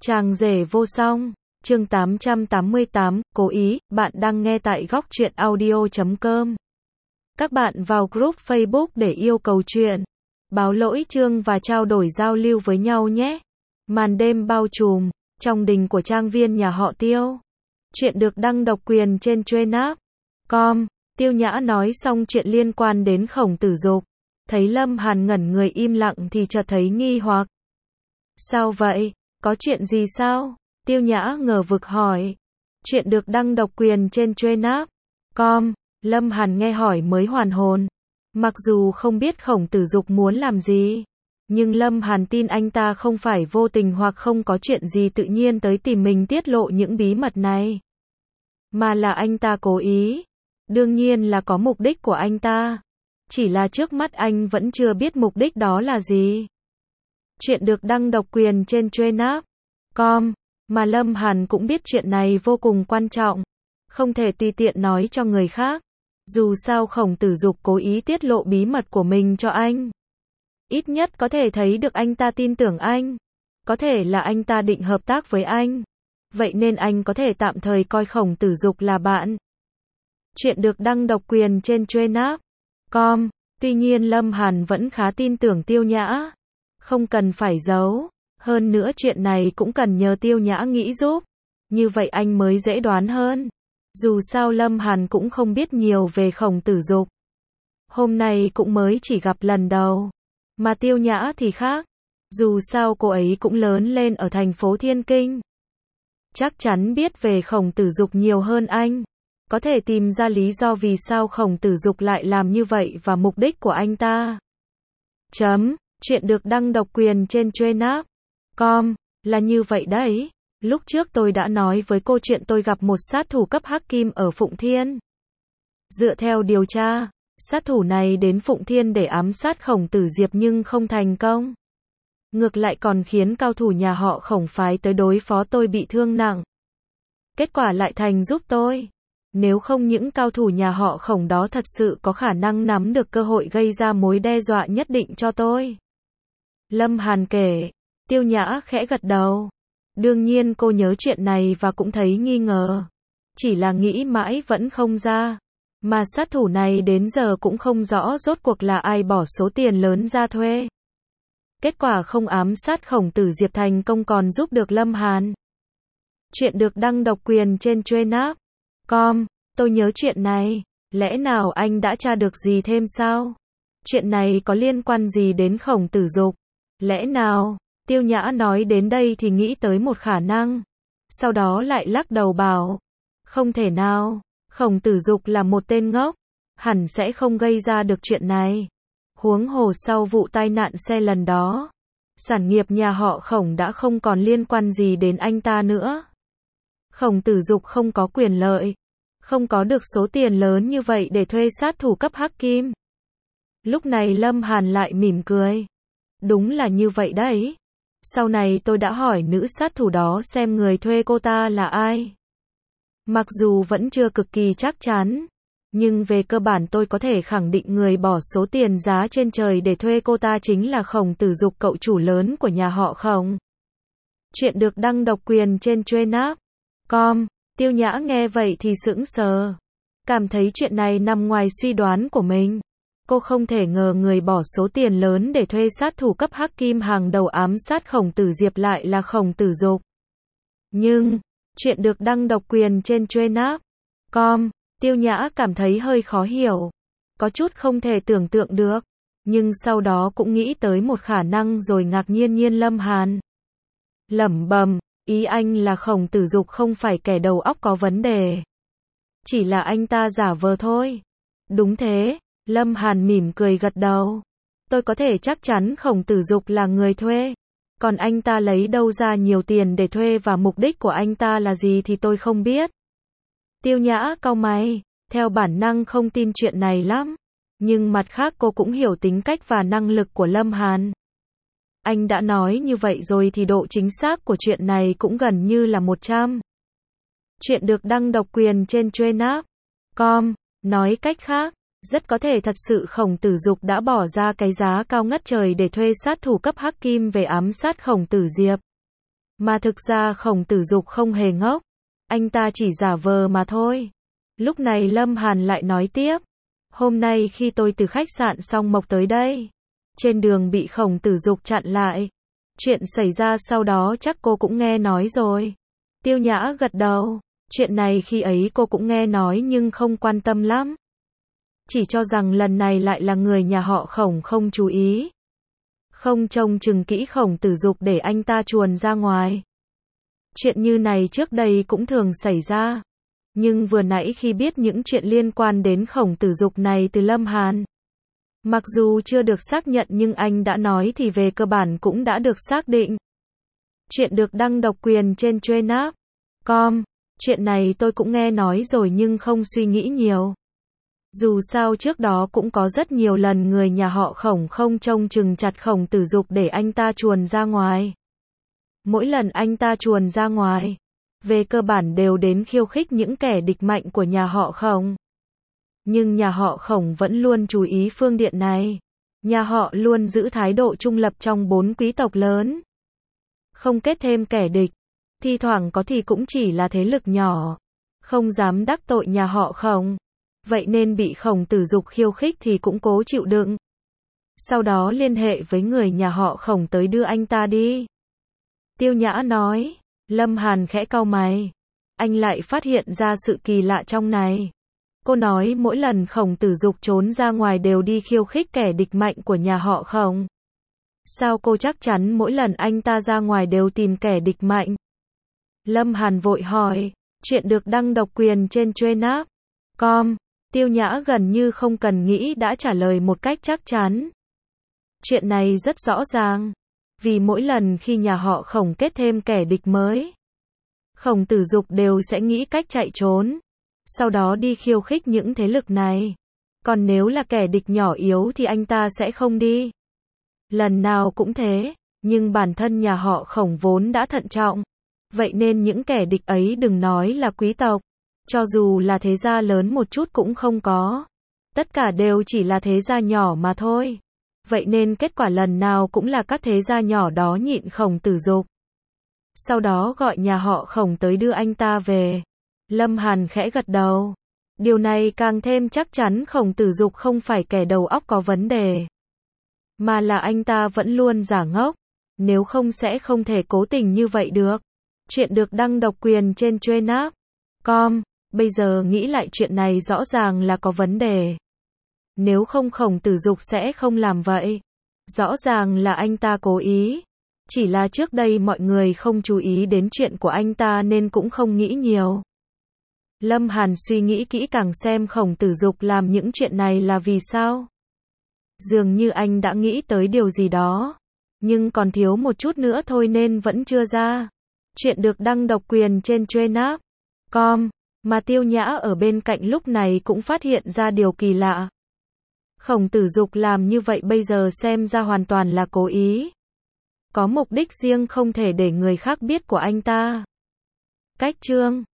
Chàng rể vô song, chương 888, cố ý, bạn đang nghe tại góc truyện audio.com. Các bạn vào group Facebook để yêu cầu chuyện, báo lỗi chương và trao đổi giao lưu với nhau nhé. Màn đêm bao trùm, trong đình của trang viên nhà họ Tiêu. Chuyện được đăng độc quyền trên Truyện.com. Tiêu Nhã nói xong chuyện liên quan đến Khổng Tử Dục. Thấy Lâm Hàn ngẩn người im lặng thì chợt thấy nghi hoặc. Sao vậy? Có chuyện gì sao? Tiêu Nhã ngờ vực hỏi. Chuyện được đăng độc quyền trên Truyện.com. Lâm Hàn nghe hỏi mới hoàn hồn. Mặc dù không biết Khổng Tử Dục muốn làm gì, nhưng Lâm Hàn tin anh ta không phải vô tình hoặc không có chuyện gì tự nhiên tới tìm mình tiết lộ những bí mật này, mà là anh ta cố ý. Đương nhiên là có mục đích của anh ta. Chỉ là trước mắt anh vẫn chưa biết mục đích đó là gì. Chuyện được đăng độc quyền trên Truyện.com, mà Lâm Hàn cũng biết chuyện này vô cùng quan trọng, không thể tùy tiện nói cho người khác. Dù sao Khổng Tử Dục cố ý tiết lộ bí mật của mình cho anh. Ít nhất có thể thấy được anh ta tin tưởng anh. Có thể là anh ta định hợp tác với anh. Vậy nên anh có thể tạm thời coi Khổng Tử Dục là bạn. Chuyện được đăng độc quyền trên Truyện.com. Tuy nhiên Lâm Hàn vẫn khá tin tưởng Tiêu Nhã. Không cần phải giấu. Hơn nữa chuyện này cũng cần nhờ Tiêu Nhã nghĩ giúp. Như vậy anh mới dễ đoán hơn. Dù sao Lâm Hàn cũng không biết nhiều về Khổng Tử Dục. Hôm nay cũng mới chỉ gặp lần đầu. Mà Tiêu Nhã thì khác. Dù sao cô ấy cũng lớn lên ở thành phố Thiên Kinh. Chắc chắn biết về Khổng Tử Dục nhiều hơn anh. Có thể tìm ra lý do vì sao Khổng Tử Dục lại làm như vậy và mục đích của anh ta. Chuyện được đăng độc quyền trên Truyện.com. Là như vậy đấy. Lúc trước tôi đã nói với cô chuyện tôi gặp một sát thủ cấp hắc kim ở Phụng Thiên. Dựa theo điều tra, sát thủ này đến Phụng Thiên để ám sát Khổng Tử Diệp nhưng không thành công. Ngược lại còn khiến cao thủ nhà họ Khổng phái tới đối phó tôi bị thương nặng. Kết quả lại thành giúp tôi. Nếu không những cao thủ nhà họ Khổng đó thật sự có khả năng nắm được cơ hội gây ra mối đe dọa nhất định cho tôi. Lâm Hàn kể. Tiêu Nhã khẽ gật đầu. Đương nhiên cô nhớ chuyện này và cũng thấy nghi ngờ. Chỉ là nghĩ mãi vẫn không ra. Mà sát thủ này đến giờ cũng không rõ rốt cuộc là ai bỏ số tiền lớn ra thuê. Kết quả không ám sát Khổng Tử Diệp thành công còn giúp được Lâm Hàn. Chuyện được đăng độc quyền trên Truyện.com. Tôi nhớ chuyện này. Lẽ nào anh đã tra được gì thêm sao? Chuyện này có liên quan gì đến Khổng Tử Dục? Lẽ nào? Tiêu Nhã nói đến đây thì nghĩ tới một khả năng. Sau đó lại lắc đầu bảo. Không thể nào. Khổng Tử Dục là một tên ngốc. Hẳn sẽ không gây ra được chuyện này. Huống hồ sau vụ tai nạn xe lần đó, sản nghiệp nhà họ Khổng đã không còn liên quan gì đến anh ta nữa. Khổng Tử Dục không có quyền lợi. Không có được số tiền lớn như vậy để thuê sát thủ cấp hắc kim. Lúc này Lâm Hàn lại mỉm cười. Đúng là như vậy đấy. Sau này tôi đã hỏi nữ sát thủ đó xem người thuê cô ta là ai. Mặc dù vẫn chưa cực kỳ chắc chắn, nhưng về cơ bản tôi có thể khẳng định người bỏ số tiền giá trên trời để thuê cô ta chính là Khổng Tử Dục, cậu chủ lớn của nhà họ Khổng. Chuyện được đăng độc quyền trên Truyện.com. Tiêu Nhã nghe vậy thì sững sờ. Cảm thấy chuyện này nằm ngoài suy đoán của mình. Cô không thể ngờ người bỏ số tiền lớn để thuê sát thủ cấp hắc kim hàng đầu ám sát Khổng Tử Diệp lại là Khổng Tử Dục. Nhưng, chuyện được đăng độc quyền trên Truyện.com. Tiêu Nhã cảm thấy hơi khó hiểu. Có chút không thể tưởng tượng được. Nhưng sau đó cũng nghĩ tới một khả năng rồi ngạc nhiên Lâm Hàn lẩm bẩm. Ý anh là Khổng Tử Dục không phải kẻ đầu óc có vấn đề. Chỉ là anh ta giả vờ thôi. Đúng thế. Lâm Hàn mỉm cười gật đầu. Tôi có thể chắc chắn Khổng Tử Dục là người thuê. Còn anh ta lấy đâu ra nhiều tiền để thuê và mục đích của anh ta là gì thì tôi không biết. Tiêu Nhã cau mày. Theo bản năng không tin chuyện này lắm. Nhưng mặt khác cô cũng hiểu tính cách và năng lực của Lâm Hàn. Anh đã nói như vậy rồi thì độ chính xác của chuyện này cũng gần như là 100. Chuyện được đăng độc quyền trên Truyện.com. Nói cách khác, rất có thể thật sự Khổng Tử Dục đã bỏ ra cái giá cao ngất trời để thuê sát thủ cấp hắc kim về ám sát Khổng Tử Diệp. Mà thực ra Khổng Tử Dục không hề ngốc. Anh ta chỉ giả vờ mà thôi. Lúc này Lâm Hàn lại nói tiếp. Hôm nay khi tôi từ khách sạn Song Mộc tới đây, trên đường bị Khổng Tử Dục chặn lại. Chuyện xảy ra sau đó chắc cô cũng nghe nói rồi. Tiêu Nhã gật đầu. Chuyện này khi ấy cô cũng nghe nói nhưng không quan tâm lắm. Chỉ cho rằng lần này lại là người nhà họ Khổng không chú ý. Không trông chừng kỹ Khổng Tử Dục để anh ta chuồn ra ngoài. Chuyện như này trước đây cũng thường xảy ra. Nhưng vừa nãy khi biết những chuyện liên quan đến Khổng Tử Dục này từ Lâm Hàn, mặc dù chưa được xác nhận nhưng anh đã nói thì về cơ bản cũng đã được xác định. Chuyện được đăng độc quyền trên Truyện.com. Chuyện này tôi cũng nghe nói rồi nhưng không suy nghĩ nhiều. Dù sao trước đó cũng có rất nhiều lần người nhà họ Khổng không trông chừng chặt Khổng Tử Dục để anh ta chuồn ra ngoài. Mỗi lần anh ta chuồn ra ngoài, về cơ bản đều đến khiêu khích những kẻ địch mạnh của nhà họ Khổng. Nhưng nhà họ Khổng vẫn luôn chú ý phương diện này. Nhà họ luôn giữ thái độ trung lập trong 4 quý tộc lớn. Không kết thêm kẻ địch. Thi thoảng có thì cũng chỉ là thế lực nhỏ. Không dám đắc tội nhà họ Khổng. Vậy nên bị Khổng Tử Dục khiêu khích thì cũng cố chịu đựng. Sau đó liên hệ với người nhà họ Khổng tới đưa anh ta đi. Tiêu Nhã nói. Lâm Hàn khẽ cau mày. Anh lại phát hiện ra sự kỳ lạ trong này. Cô nói mỗi lần Khổng Tử Dục trốn ra ngoài đều đi khiêu khích kẻ địch mạnh của nhà họ Khổng. Sao cô chắc chắn mỗi lần anh ta ra ngoài đều tìm kẻ địch mạnh? Lâm Hàn vội hỏi. Chuyện được đăng độc quyền trên Truyện.com. Tiêu Nhã gần như không cần nghĩ đã trả lời một cách chắc chắn. Chuyện này rất rõ ràng. Vì mỗi lần khi nhà họ Khổng kết thêm kẻ địch mới, Khổng Tử Dục đều sẽ nghĩ cách chạy trốn. Sau đó đi khiêu khích những thế lực này. Còn nếu là kẻ địch nhỏ yếu thì anh ta sẽ không đi. Lần nào cũng thế. Nhưng bản thân nhà họ Khổng vốn đã thận trọng. Vậy nên những kẻ địch ấy đừng nói là quý tộc. Cho dù là thế gia lớn một chút cũng không có. Tất cả đều chỉ là thế gia nhỏ mà thôi. Vậy nên kết quả lần nào cũng là các thế gia nhỏ đó nhịn Khổng Tử Dục. Sau đó gọi nhà họ Khổng tới đưa anh ta về. Lâm Hàn khẽ gật đầu. Điều này càng thêm chắc chắn Khổng Tử Dục không phải kẻ đầu óc có vấn đề. Mà là anh ta vẫn luôn giả ngốc. Nếu không sẽ không thể cố tình như vậy được. Chuyện được đăng độc quyền trên Truyện.com. Bây giờ nghĩ lại chuyện này rõ ràng là có vấn đề. Nếu không Khổng Tử Dục sẽ không làm vậy. Rõ ràng là anh ta cố ý. Chỉ là trước đây mọi người không chú ý đến chuyện của anh ta nên cũng không nghĩ nhiều. Lâm Hàn suy nghĩ kỹ càng xem Khổng Tử Dục làm những chuyện này là vì sao. Dường như anh đã nghĩ tới điều gì đó. Nhưng còn thiếu một chút nữa thôi nên vẫn chưa ra. Chuyện được đăng độc quyền trên Truyện.com. Mà Tiêu Nhã ở bên cạnh lúc này cũng phát hiện ra điều kỳ lạ. Khổng Tử Dục làm như vậy bây giờ xem ra hoàn toàn là cố ý. Có mục đích riêng không thể để người khác biết của anh ta. Cách chương